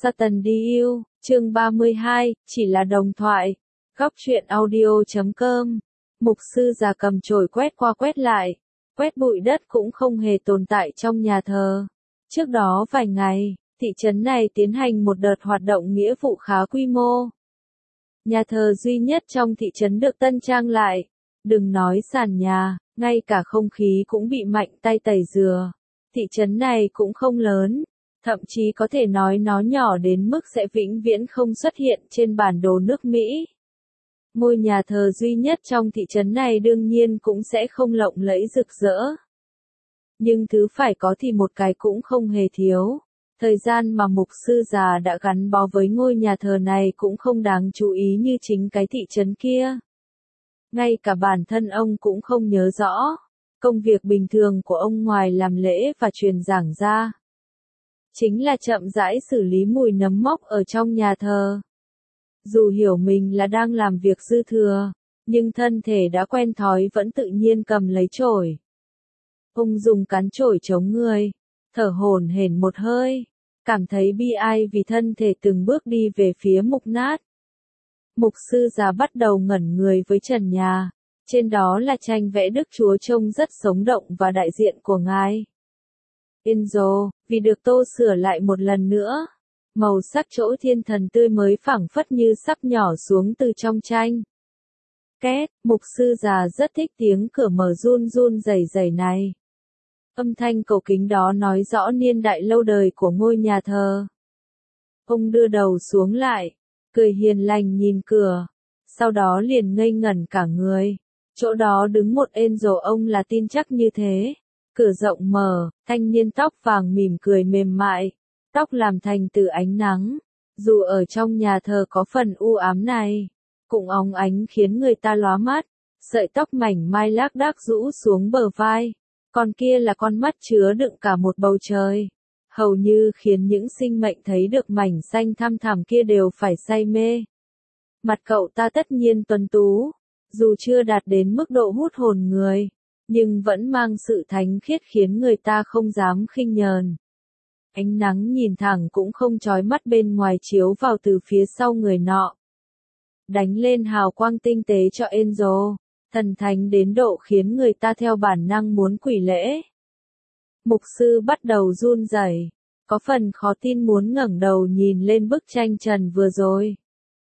Satan đi yêu, chương 32, chỉ là đồng thoại. Góc truyện audio.com. Mục sư già cầm chổi quét qua quét lại. Quét bụi đất cũng không hề tồn tại trong nhà thờ. Trước đó vài ngày, thị trấn này tiến hành một đợt hoạt động nghĩa vụ khá quy mô. Nhà thờ duy nhất trong thị trấn được tân trang lại. Đừng nói sàn nhà, ngay cả không khí cũng bị mạnh tay tẩy rửa. Thị trấn này cũng không lớn. Thậm chí có thể nói nó nhỏ đến mức sẽ vĩnh viễn không xuất hiện trên bản đồ nước Mỹ. Ngôi nhà thờ duy nhất trong thị trấn này đương nhiên cũng sẽ không lộng lẫy rực rỡ. Nhưng thứ phải có thì một cái cũng không hề thiếu. Thời gian mà mục sư già đã gắn bó với ngôi nhà thờ này cũng không đáng chú ý như chính cái thị trấn kia. Ngay cả bản thân ông cũng không nhớ rõ. Công việc bình thường của ông ngoài làm lễ và truyền giảng ra chính là chậm rãi xử lý mùi nấm mốc ở trong nhà thờ. Dù hiểu mình là đang làm việc dư thừa, nhưng thân thể đã quen thói vẫn tự nhiên cầm lấy chổi. Ông dùng cán chổi chống người, thở hổn hển một hơi, cảm thấy bi ai vì thân thể từng bước đi về phía mục nát. Mục sư già bắt đầu ngẩn người với trần nhà, trên đó là tranh vẽ Đức Chúa trông rất sống động và đại diện của Ngài. Angel, vì được tô sửa lại một lần nữa. Màu sắc chỗ thiên thần tươi mới phảng phất như sắp nhỏ xuống từ trong tranh. Két, mục sư già rất thích tiếng cửa mở run run rẩy rẩy này. Âm thanh cầu kính đó nói rõ niên đại lâu đời của ngôi nhà thờ. Ông đưa đầu xuống lại, cười hiền lành nhìn cửa, sau đó liền ngây ngẩn cả người. Chỗ đó đứng một angel, ông là tin chắc như thế. Cửa rộng mở, thanh niên tóc vàng mỉm cười mềm mại, tóc làm thành từ ánh nắng, dù ở trong nhà thờ có phần u ám này, cũng óng ánh khiến người ta lóa mắt, sợi tóc mảnh mai lác đác rũ xuống bờ vai, còn kia là con mắt chứa đựng cả một bầu trời, hầu như khiến những sinh mệnh thấy được mảnh xanh thăm thẳm kia đều phải say mê. Mặt cậu ta tất nhiên tuấn tú, dù chưa đạt đến mức độ hút hồn người, nhưng vẫn mang sự thánh khiết khiến người ta không dám khinh nhờn. Ánh nắng nhìn thẳng cũng không chói mắt bên ngoài chiếu vào từ phía sau người nọ. Đánh lên hào quang tinh tế cho Angel, thần thánh đến độ khiến người ta theo bản năng muốn quỳ lễ. Mục sư bắt đầu run rẩy, có phần khó tin muốn ngẩng đầu nhìn lên bức tranh trần vừa rồi.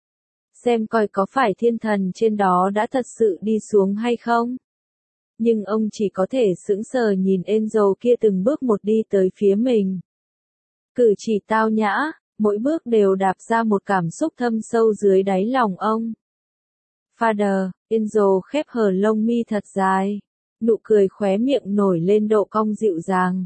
Xem coi có phải thiên thần trên đó đã thật sự đi xuống hay không? Nhưng ông chỉ có thể sững sờ nhìn Angel kia từng bước một đi tới phía mình. Cử chỉ tao nhã, mỗi bước đều đạp ra một cảm xúc thâm sâu dưới đáy lòng ông. Father, Angel khép hờ lông mi thật dài, nụ cười khóe miệng nổi lên độ cong dịu dàng.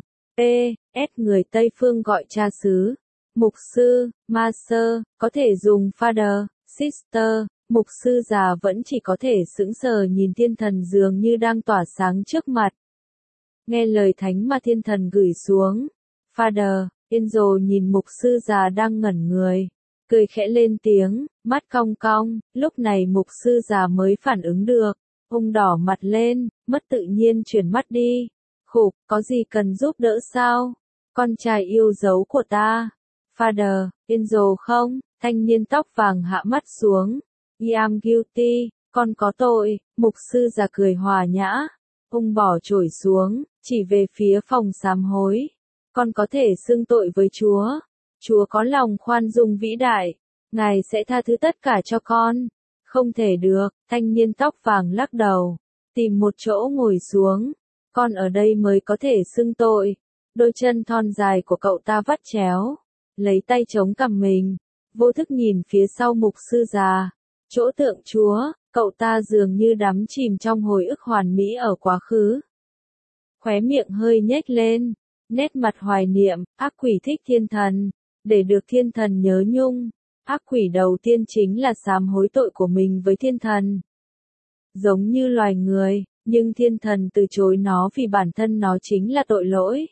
Người Tây Phương gọi cha xứ, mục sư, master, có thể dùng father, sister. Mục sư già vẫn chỉ có thể sững sờ nhìn thiên thần dường như đang tỏa sáng trước mặt. Nghe lời thánh mà thiên thần gửi xuống. Father, Angel nhìn mục sư già đang ngẩn người, cười khẽ lên tiếng, mắt cong cong, lúc này mục sư già mới phản ứng được. Ông đỏ mặt lên, mất tự nhiên chuyển mắt đi. Khục, có gì cần giúp đỡ sao? Con trai yêu dấu của ta. Father, Angel không? Thanh niên tóc vàng hạ mắt xuống. I am guilty, con có tội, mục sư già cười hòa nhã. Ông bỏ chổi xuống, chỉ về phía phòng sám hối. Con có thể xưng tội với Chúa. Chúa có lòng khoan dung vĩ đại. Ngài sẽ tha thứ tất cả cho con. Không thể được, thanh niên tóc vàng lắc đầu. Tìm một chỗ ngồi xuống. Con ở đây mới có thể xưng tội. Đôi chân thon dài của cậu ta vắt chéo. Lấy tay chống cằm mình. Vô thức nhìn phía sau mục sư già. Chỗ tượng Chúa, cậu ta dường như đắm chìm trong hồi ức hoàn mỹ ở quá khứ. Khóe miệng hơi nhếch lên, nét mặt hoài niệm, ác quỷ thích thiên thần, để được thiên thần nhớ nhung. Ác quỷ đầu tiên chính là sám hối tội của mình với thiên thần. Giống như loài người, nhưng thiên thần từ chối nó vì bản thân nó chính là tội lỗi.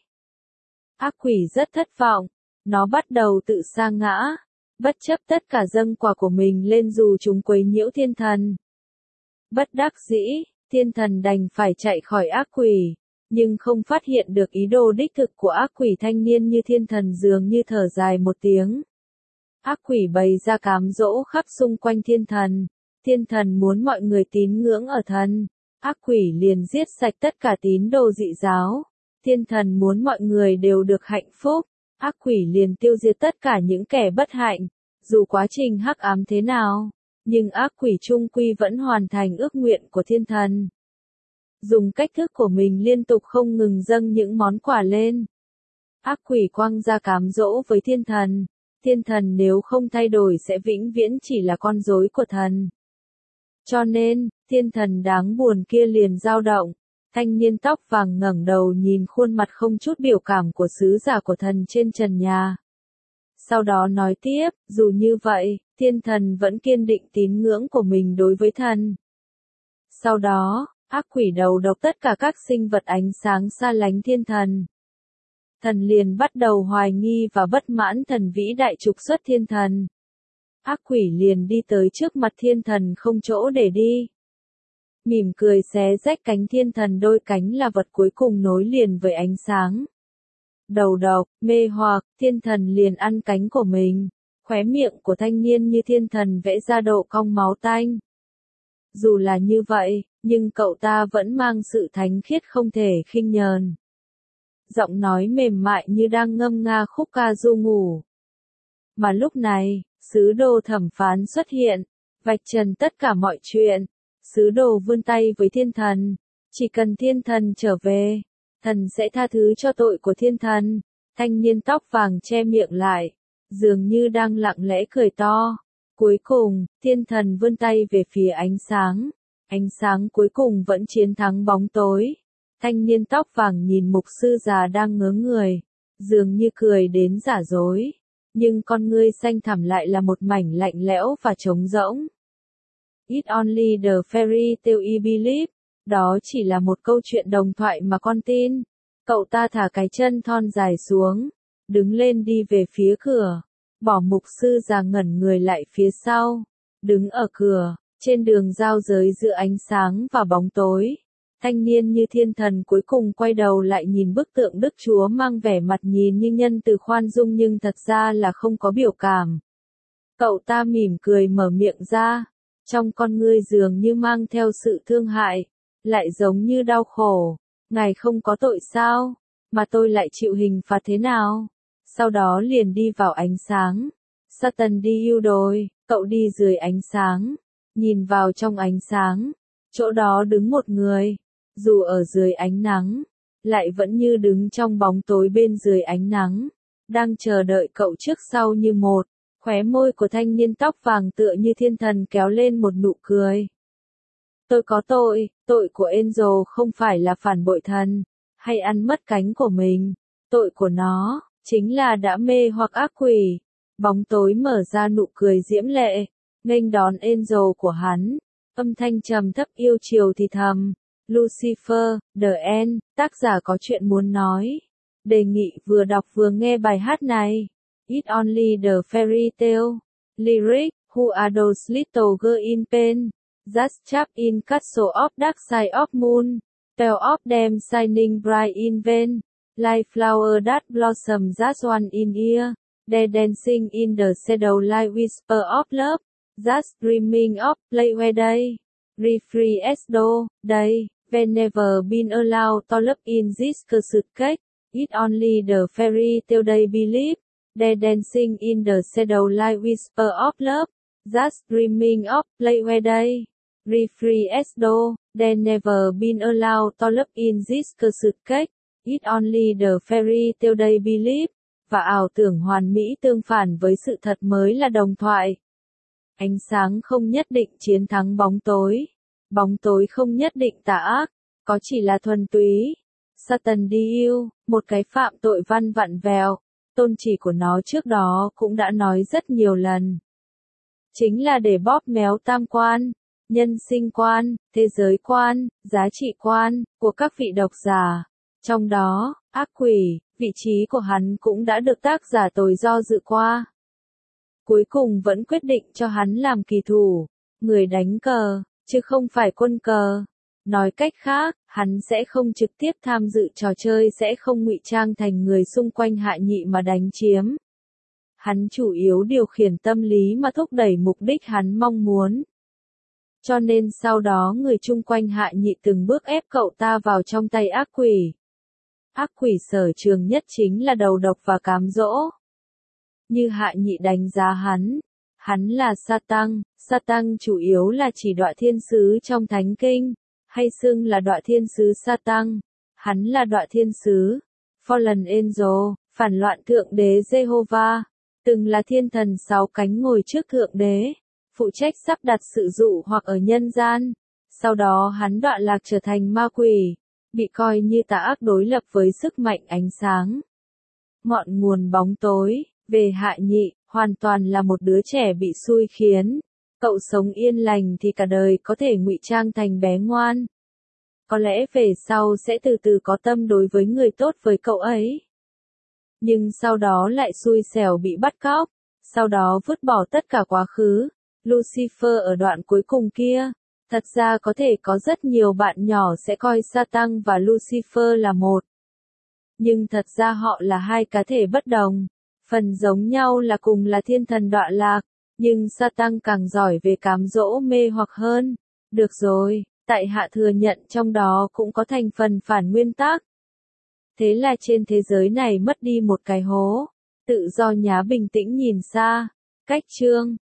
Ác quỷ rất thất vọng, nó bắt đầu tự sa ngã. Bất chấp tất cả dâng quà của mình lên dù chúng quấy nhiễu thiên thần. Bất đắc dĩ, thiên thần đành phải chạy khỏi ác quỷ, nhưng không phát hiện được ý đồ đích thực của ác quỷ thanh niên như thiên thần dường như thở dài một tiếng. Ác quỷ bày ra cám dỗ khắp xung quanh thiên thần. Thiên thần muốn mọi người tín ngưỡng ở thần. Ác quỷ liền giết sạch tất cả tín đồ dị giáo. Thiên thần muốn mọi người đều được hạnh phúc. Ác quỷ liền tiêu diệt tất cả những kẻ bất hạnh. Dù quá trình hắc ám thế nào, nhưng ác quỷ chung quy vẫn hoàn thành ước nguyện của thiên thần. Dùng cách thức của mình liên tục không ngừng dâng những món quà lên. Ác quỷ quăng ra cám dỗ với thiên thần. Thiên thần nếu không thay đổi sẽ vĩnh viễn chỉ là con rối của thần. Cho nên, thiên thần đáng buồn kia liền dao động. Thanh niên tóc vàng ngẩng đầu nhìn khuôn mặt không chút biểu cảm của sứ giả của thần trên trần nhà. Sau đó nói tiếp, dù như vậy, thiên thần vẫn kiên định tín ngưỡng của mình đối với thần. Sau đó, ác quỷ đầu độc tất cả các sinh vật ánh sáng xa lánh thiên thần. Thần liền bắt đầu hoài nghi và bất mãn thần vĩ đại trục xuất thiên thần. Ác quỷ liền đi tới trước mặt thiên thần không chỗ để đi. Mỉm cười xé rách cánh thiên thần, đôi cánh là vật cuối cùng nối liền với ánh sáng. Đầu độc, mê hoặc, thiên thần liền ăn cánh của mình. Khóe miệng của thanh niên như thiên thần vẽ ra độ cong máu tanh. Dù là như vậy, nhưng cậu ta vẫn mang sự thánh khiết không thể khinh nhờn. Giọng nói mềm mại như đang ngâm nga khúc ca du ngủ. Mà lúc này, sứ đồ thẩm phán xuất hiện, vạch trần tất cả mọi chuyện. Sứ đồ vươn tay với thiên thần. Chỉ cần thiên thần trở về, thần sẽ tha thứ cho tội của thiên thần. Thanh niên tóc vàng che miệng lại, dường như đang lặng lẽ cười to. Cuối cùng, thiên thần vươn tay về phía ánh sáng. Ánh sáng cuối cùng vẫn chiến thắng bóng tối. Thanh niên tóc vàng nhìn mục sư già đang ngớ người, dường như cười đến giả dối. Nhưng con ngươi xanh thẳm lại là một mảnh lạnh lẽo và trống rỗng. It's only the fairy tale you believe. Đó chỉ là một câu chuyện đồng thoại mà con tin. Cậu ta thả cái chân thon dài xuống, đứng lên đi về phía cửa. Bỏ mục sư già ngẩn người lại phía sau. Đứng ở cửa, trên đường giao giới giữa ánh sáng và bóng tối. Thanh niên như thiên thần cuối cùng quay đầu lại nhìn bức tượng Đức Chúa mang vẻ mặt nhìn như nhân từ khoan dung nhưng thật ra là không có biểu cảm. Cậu ta mỉm cười mở miệng ra. Trong con ngươi dường như mang theo sự thương hại, lại giống như đau khổ. Ngài không có tội sao? Mà tôi lại chịu hình phạt thế nào? Sau đó liền đi vào ánh sáng. Satan đi yêu đồi, cậu đi dưới ánh sáng. Nhìn vào trong ánh sáng. Chỗ đó đứng một người. Dù ở dưới ánh nắng, lại vẫn như đứng trong bóng tối bên dưới ánh nắng. Đang chờ đợi cậu trước sau như một. Khóe môi của thanh niên tóc vàng tựa như thiên thần kéo lên một nụ cười. Tôi có tội, tội của Angel không phải là phản bội thần, hay ăn mất cánh của mình. Tội của nó, chính là đã mê hoặc ác quỷ. Bóng tối mở ra nụ cười diễm lệ, nghênh đón Angel của hắn. Âm thanh trầm thấp yêu chiều thì thầm. Lucifer, The End, tác giả có chuyện muốn nói. Đề nghị vừa đọc vừa nghe bài hát này. It's only the fairy tale. Lyric, who are those little girls in pain? Just trapped in castle of dark side of moon. Tell of them shining bright in vain. Like flower that blossom just one in ear. They dancing in the shadow like whisper of love. Just dreaming of play where they. Refree as though, they, they never been allowed to live in this cursed cage. It's only the fairy tale they believe. They dancing in the shadow like whisper of love. Just dreaming of play where they. Refree as though, they never been allowed to live in this cursed cage. It's only the fairy tale they believe. Và ảo tưởng hoàn mỹ tương phản với sự thật mới là đồng thoại. Ánh sáng không nhất định chiến thắng bóng tối. Bóng tối không nhất định tà ác. Có chỉ là thuần túy. Satan đi yêu, một cái phạm tội văn vặn vẹo. Tôn chỉ của nó trước đó cũng đã nói rất nhiều lần. Chính là để bóp méo tam quan, nhân sinh quan, thế giới quan, giá trị quan, của các vị độc giả. Trong đó, ác quỷ, vị trí của hắn cũng đã được tác giả tồi do dự qua. Cuối cùng vẫn quyết định cho hắn làm kỳ thủ, người đánh cờ, chứ không phải quân cờ. Nói cách khác, hắn sẽ không trực tiếp tham dự trò chơi, sẽ không ngụy trang thành người xung quanh hạ nhị mà đánh chiếm. Hắn chủ yếu điều khiển tâm lý mà thúc đẩy mục đích hắn mong muốn. Cho nên sau đó người chung quanh Hạ Nhị từng bước ép cậu ta vào trong tay ác quỷ. Ác quỷ sở trường nhất chính là đầu độc và cám dỗ. Như Hạ Nhị đánh giá hắn là Satan chủ yếu là chỉ đọa thiên sứ trong thánh kinh, hay xưng là đọa thiên sứ Satan, hắn là đọa thiên sứ, Fallen Angel, phản loạn thượng đế Jehovah, từng là thiên thần 6 cánh ngồi trước thượng đế, phụ trách sắp đặt sự dụ hoặc ở nhân gian, sau đó hắn đọa lạc trở thành ma quỷ, bị coi như tà ác đối lập với sức mạnh ánh sáng. Ngọn nguồn bóng tối, về Hạ Nhị, hoàn toàn là một đứa trẻ bị xui khiến. Cậu sống yên lành thì cả đời có thể ngụy trang thành bé ngoan. Có lẽ về sau sẽ từ từ có tâm đối với người tốt với cậu ấy. Nhưng sau đó lại xui xẻo bị bắt cóc, sau đó vứt bỏ tất cả quá khứ. Lucifer ở đoạn cuối cùng kia, thật ra có thể có rất nhiều bạn nhỏ sẽ coi Satan và Lucifer là một. Nhưng thật ra họ là hai cá thể bất đồng. Phần giống nhau là cùng là thiên thần đọa lạc, nhưng Satan càng giỏi về cám dỗ mê hoặc hơn. Được rồi, tại hạ thừa nhận trong đó cũng có thành phần phản nguyên tắc. Thế là trên thế giới này mất đi một cái hố. Tự do nhá bình tĩnh nhìn xa. Cách chương